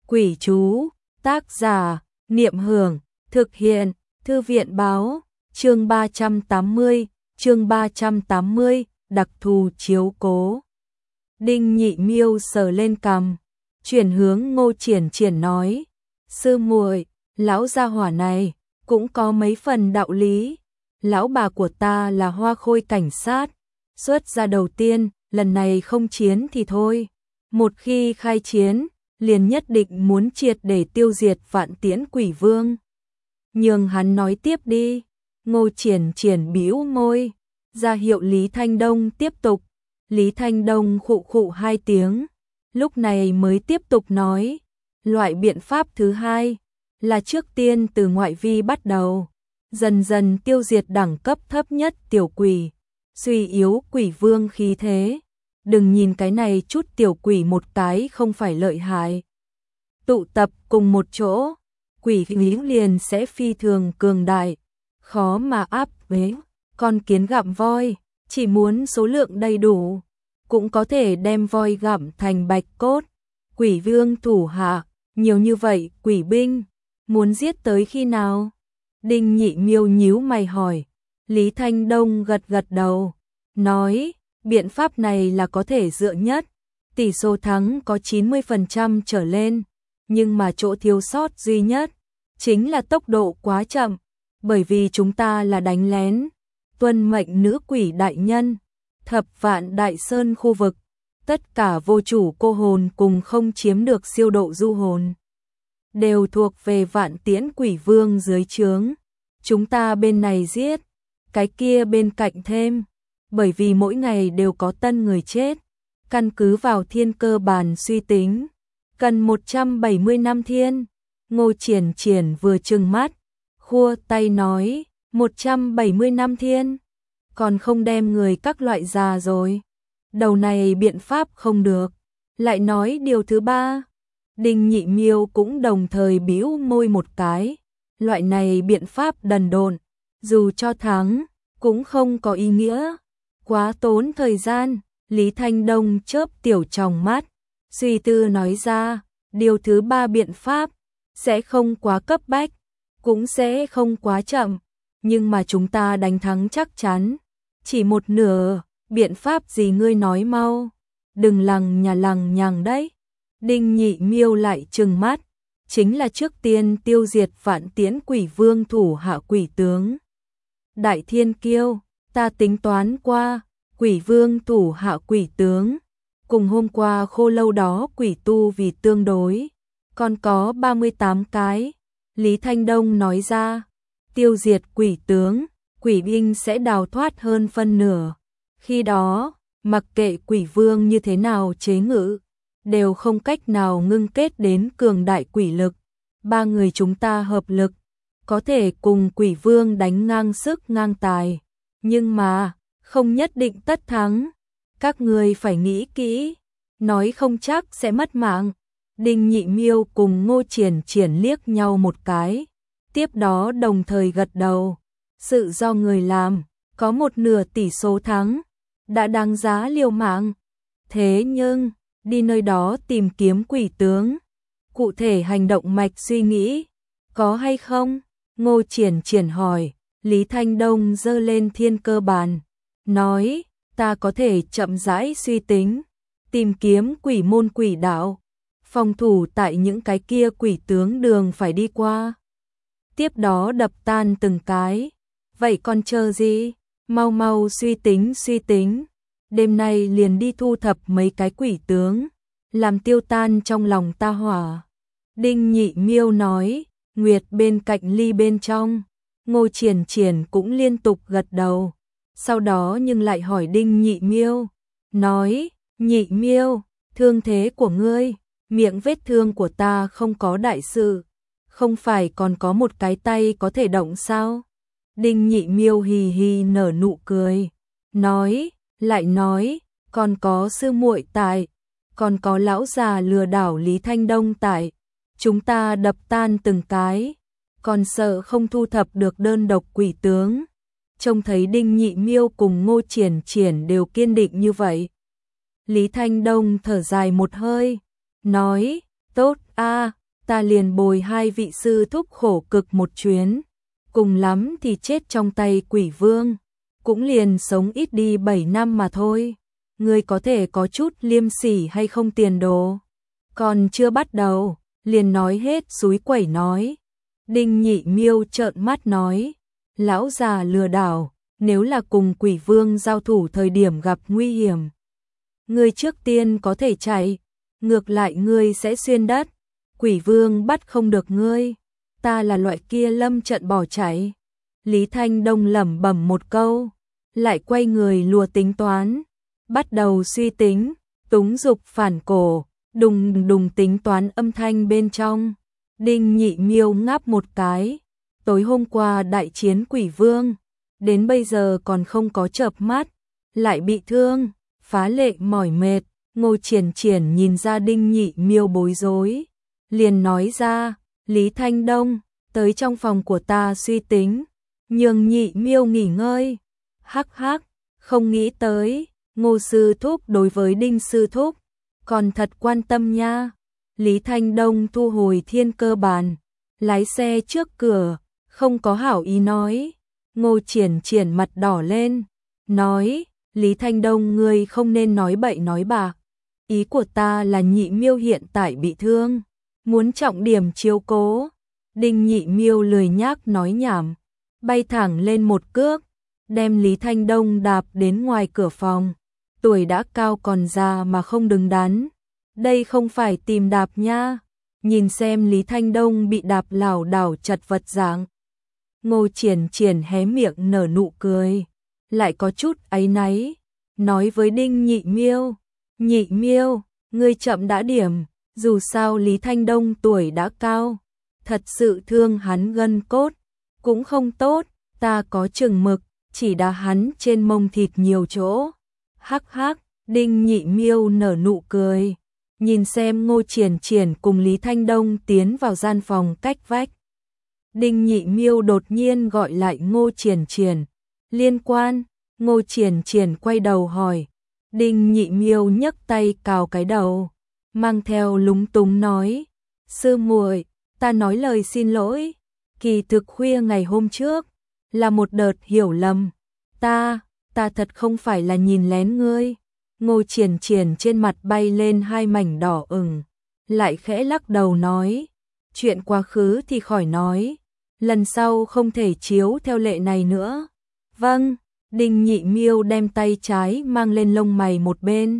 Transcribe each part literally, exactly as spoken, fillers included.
Quỷ chú, tác giả, Niệm Hưởng, thực hiện, Thư viện báo, chương ba trăm tám mươi, chương ba trăm tám mươi, đặc thù chiếu cố. Đinh Nhị Miêu sờ lên cằm, chuyển hướng Ngô Triển Triển nói, sư muội, lão gia hỏa này cũng có mấy phần đạo lý. Lão bà của ta là Hoa Khôi cảnh sát, xuất gia đầu tiên, lần này không chiến thì thôi. Một khi khai chiến, liền nhất định muốn triệt để tiêu diệt Vạn Tiễn Quỷ Vương. Nhường hắn nói tiếp đi. Ngô Triển Triển bĩu môi, ra hiệu Lý Thanh Đông tiếp tục. Lý Thanh Đông khụ khụ hai tiếng, lúc này mới tiếp tục nói, loại biện pháp thứ hai là trước tiên từ ngoại vi bắt đầu, dần dần tiêu diệt đẳng cấp thấp nhất tiểu quỷ, suy yếu quỷ vương khí thế. Đừng nhìn cái này chút tiểu quỷ một cái không phải lợi hại. Tụ tập cùng một chỗ, quỷ khí liền sẽ phi thường cường đại, khó mà áp chế. Con kiến gặm voi, chỉ muốn số lượng đầy đủ, cũng có thể đem voi gặm thành bạch cốt. Quỷ vương thủ hạ, nhiều như vậy quỷ binh, muốn giết tới khi nào? Đinh Nhị Miêu nhíu mày hỏi. Lý Thanh Đông gật gật đầu, nói, biện pháp này là có thể dựa nhất, tỷ số thắng có chín mươi phần trăm trở lên, nhưng mà chỗ thiếu sót duy nhất chính là tốc độ quá chậm, bởi vì chúng ta là đánh lén, tuân mệnh nữ quỷ đại nhân, Thập Vạn Đại Sơn khu vực, tất cả vô chủ cô hồn cùng không chiếm được siêu độ du hồn, đều thuộc về Vạn Tiễn Quỷ Vương dưới trướng. Chúng ta bên này giết, cái kia bên cạnh thêm, bởi vì mỗi ngày đều có tân người chết, căn cứ vào thiên cơ bản suy tính, cần một trăm bảy mươi năm thiên. Ngô Triển Triển vừa trừng mắt, khua tay nói, một trăm bảy mươi năm thiên, còn không đem người các loại già rồi. Đầu này biện pháp không được, lại nói điều thứ ba. Đinh Nhị Miêu cũng đồng thời bĩu môi một cái, loại này biện pháp đần độn, dù cho thắng, cũng không có ý nghĩa, quá tốn thời gian. Lý Thanh Đông chớp tiểu tròng mắt, suy tư nói ra, điều thứ ba biện pháp sẽ không quá cấp bách, cũng sẽ không quá chậm, nhưng mà chúng ta đánh thắng chắc chắn, chỉ một nửa. Biện pháp gì ngươi nói mau, đừng lằng nhà lằng nhằng đấy. Đinh Nhị Miêu lại trừng mắt, chính là trước tiên tiêu diệt Vạn Tiễn Quỷ Vương thủ hạ quỷ tướng Đại Thiên Kiêu. Ta tính toán qua, Quỷ Vương thủ hạ quỷ tướng cùng hôm qua khô lâu đó quỷ tu vì tương đối, còn có ba mươi tám cái. Lý Thanh Đông nói ra, tiêu diệt quỷ tướng, quỷ binh sẽ đào thoát hơn phân nửa. Khi đó, mặc kệ quỷ vương như thế nào chế ngự, đều không cách nào ngưng kết đến cường đại quỷ lực. Ba người chúng ta hợp lực, có thể cùng quỷ vương đánh ngang sức ngang tài, nhưng mà không nhất định tất thắng. Các người phải nghĩ kỹ, nói không chắc sẽ mất mạng. Đinh Nhị Miêu cùng Ngô Triển Triển liếc nhau một cái, tiếp đó đồng thời gật đầu. Sự do người làm, có một nửa tỷ số thắng, đã đáng giá liều mạng. Thế nhưng, đi nơi đó tìm kiếm quỷ tướng, cụ thể hành động mạch suy nghĩ, có hay không? Ngô Triển Triển hỏi. Lý Thanh Đông giơ lên thiên cơ bàn, nói, ta có thể chậm rãi suy tính, tìm kiếm quỷ môn quỷ đạo, phòng thủ tại những cái kia quỷ tướng đường phải đi qua, tiếp đó đập tan từng cái. Vậy còn chờ gì? Mau mau suy tính suy tính, đêm nay liền đi thu thập mấy cái quỷ tướng, làm tiêu tan trong lòng ta hỏa. Đinh Nhị Miêu nói. Nguyệt bên cạnh ly bên trong, Ngô Triển Triển cũng liên tục gật đầu, sau đó nhưng lại hỏi Đinh Nhị Miêu, nói, Nhị Miêu, thương thế của ngươi, miệng vết thương của ta không có đại sự, không phải còn có một cái tay có thể động sao? Đinh Nhị Miêu hì hì nở nụ cười, nói, lại nói, còn có sư muội tại, còn có lão già lừa đảo Lý Thanh Đông tại, chúng ta đập tan từng cái, còn sợ không thu thập được đơn độc quỷ tướng. Trông thấy Đinh Nhị Miêu cùng Ngô Triển Triển đều kiên định như vậy, Lý Thanh Đông thở dài một hơi, nói, tốt, a, ta liền bồi hai vị sư thúc khổ cực một chuyến, cùng lắm thì chết trong tay quỷ vương, cũng liền sống ít đi bảy năm mà thôi. Ngươi có thể có chút liêm sỉ hay không tiền đồ? Còn chưa bắt đầu, liền nói hết súi quẩy nói. Đinh Nhị Miêu trợn mắt nói, lão già lừa đảo, nếu là cùng quỷ vương giao thủ thời điểm gặp nguy hiểm, ngươi trước tiên có thể chạy, ngược lại ngươi sẽ xuyên đất, quỷ vương bắt không được ngươi, ta là loại kia lâm trận bỏ chạy. Lý Thanh Đông lẩm bẩm một câu, lại quay người lùa tính toán, bắt đầu suy tính, túng dục phản cổ, đùng đùng tính toán âm thanh bên trong. Đinh Nhị Miêu ngáp một cái, tối hôm qua đại chiến quỷ vương, đến bây giờ còn không có chợp mắt, lại bị thương, phá lệ mỏi mệt. Ngô Triển Triển nhìn ra Đinh Nhị Miêu bối rối, liền nói ra, Lý Thanh Đông, tới trong phòng của ta suy tính, nhường Nhị Miêu nghỉ ngơi. Hắc hắc, không nghĩ tới, Ngô sư thúc đối với Đinh sư thúc, còn thật quan tâm nha. Lý Thanh Đông thu hồi thiên cơ bàn, lái xe trước cửa, không có hảo ý nói. Ngô Triển Triển mặt đỏ lên, nói, Lý Thanh Đông ngươi không nên nói bậy nói bạc. Ý của ta là Nhị Miêu hiện tại bị thương, muốn trọng điểm chiếu cố. Đinh Nhị Miêu lười nhác nói nhảm, bay thẳng lên một cước, đem Lý Thanh Đông đạp đến ngoài cửa phòng. Tuổi đã cao còn già mà không đứng đắn, đây không phải tìm đạp nha. Nhìn xem Lý Thanh Đông bị đạp lảo đảo chật vật dạng, Ngô Triển Triển hé miệng nở nụ cười, lại có chút áy náy, nói với Đinh Nhị Miêu, Nhị Miêu, ngươi chậm đã điểm, dù sao Lý Thanh Đông tuổi đã cao, thật sự thương hắn gân cốt, cũng không tốt, ta có chừng mực, chỉ đá hắn trên mông thịt nhiều chỗ. Hắc hắc, Đinh Nhị Miêu nở nụ cười, nhìn xem Ngô Triển Triển cùng Lý Thanh Đông tiến vào gian phòng cách vách. Đinh Nhị Miêu đột nhiên gọi lại Ngô Triển Triển, liên quan. Ngô Triển Triển quay đầu hỏi. Đinh Nhị Miêu nhấc tay cào cái đầu, mang theo lúng túng nói, sư muội, ta nói lời xin lỗi, kỳ thực khuya ngày hôm trước, là một đợt hiểu lầm, ta, ta thật không phải là nhìn lén ngươi. Ngô Triển Triển trên mặt bay lên hai mảnh đỏ ửng, lại khẽ lắc đầu nói, chuyện quá khứ thì khỏi nói, lần sau không thể chiếu theo lệ này nữa. Vâng. Đinh Nhị Miêu đem tay trái mang lên lông mày một bên,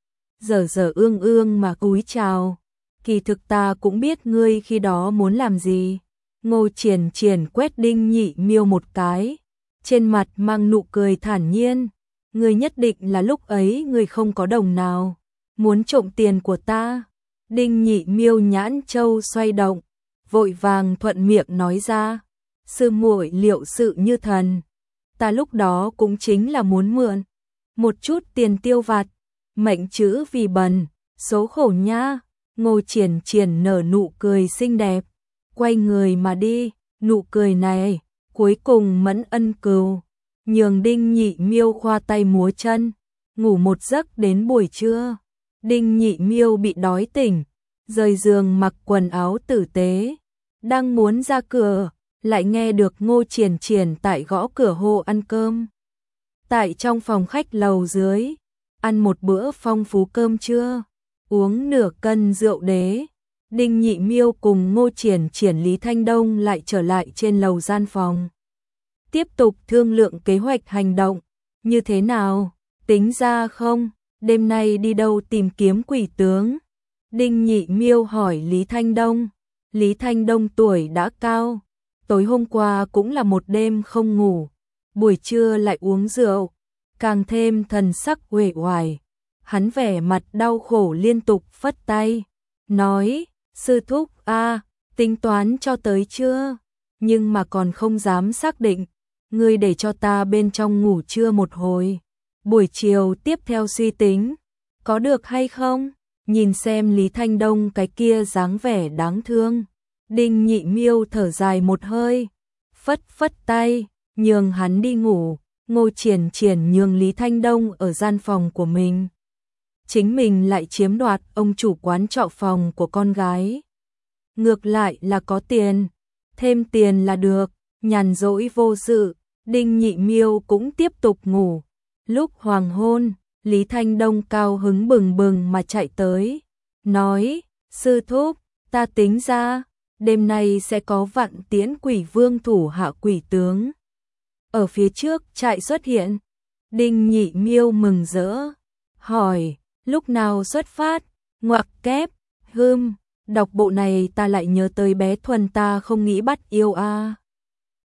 dở dở ương ương mà cúi chào, kỳ thực ta cũng biết ngươi khi đó muốn làm gì. Ngô Triển Triển quét Đinh Nhị Miêu một cái, trên mặt mang nụ cười thản nhiên, ngươi nhất định là lúc ấy ngươi không có đồng nào, muốn trộm tiền của ta. Đinh Nhị Miêu nhãn châu xoay động, vội vàng thuận miệng nói ra, sư muội liệu sự như thần, ta lúc đó cũng chính là muốn mượn một chút tiền tiêu vặt, mệnh chữ vì bần, số khổ nha. Ngô Triển Triển nở nụ cười xinh đẹp, quay người mà đi, nụ cười này cuối cùng mẫn ân cừu, nhường Đinh Nhị Miêu khoa tay múa chân, ngủ một giấc đến buổi trưa. Đinh Nhị Miêu bị đói tỉnh, rời giường mặc quần áo tử tế, đang muốn ra cửa, lại nghe được Ngô Triển Triển tại gõ cửa hô ăn cơm. Tại trong phòng khách lầu dưới, ăn một bữa phong phú cơm trưa, uống nửa cân rượu đế. Đinh Nhị Miêu cùng Ngô Triển Triển Lý Thanh Đông lại trở lại trên lầu gian phòng, tiếp tục thương lượng kế hoạch hành động. Như thế nào, tính ra không, đêm nay đi đâu tìm kiếm quỷ tướng? Đinh Nhị Miêu hỏi Lý Thanh Đông. Lý Thanh Đông tuổi đã cao, tối hôm qua cũng là một đêm không ngủ, buổi trưa lại uống rượu, càng thêm thần sắc uể oải. Hắn vẻ mặt đau khổ liên tục phất tay, nói, sư thúc a, tính toán cho tới chưa? Nhưng mà còn không dám xác định, ngươi để cho ta bên trong ngủ trưa một hồi, buổi chiều tiếp theo suy tính, có được hay không? Nhìn xem Lý Thanh Đông cái kia dáng vẻ đáng thương, Đinh Nhị Miêu thở dài một hơi, phất phất tay, nhường hắn đi ngủ. Ngô Triển Triển nhường Lý Thanh Đông ở gian phòng của mình, chính mình lại chiếm đoạt ông chủ quán trọ phòng của con gái. ngược lại là có tiền, thêm tiền là được, nhàn rỗi vô sự, Đinh Nhị Miêu cũng tiếp tục ngủ. Lúc hoàng hôn, Lý Thanh Đông cao hứng bừng bừng mà chạy tới, nói, sư thúc, ta tính ra, đêm nay sẽ có vạn tiễn quỷ vương thủ hạ quỷ tướng. Ở phía trước trại xuất hiện, Đinh Nhị Miêu mừng rỡ, hỏi, lúc nào xuất phát, ngoặc kép, hưm, đọc bộ này ta lại nhớ tới bé Thuần ta không nghĩ bắt yêu a.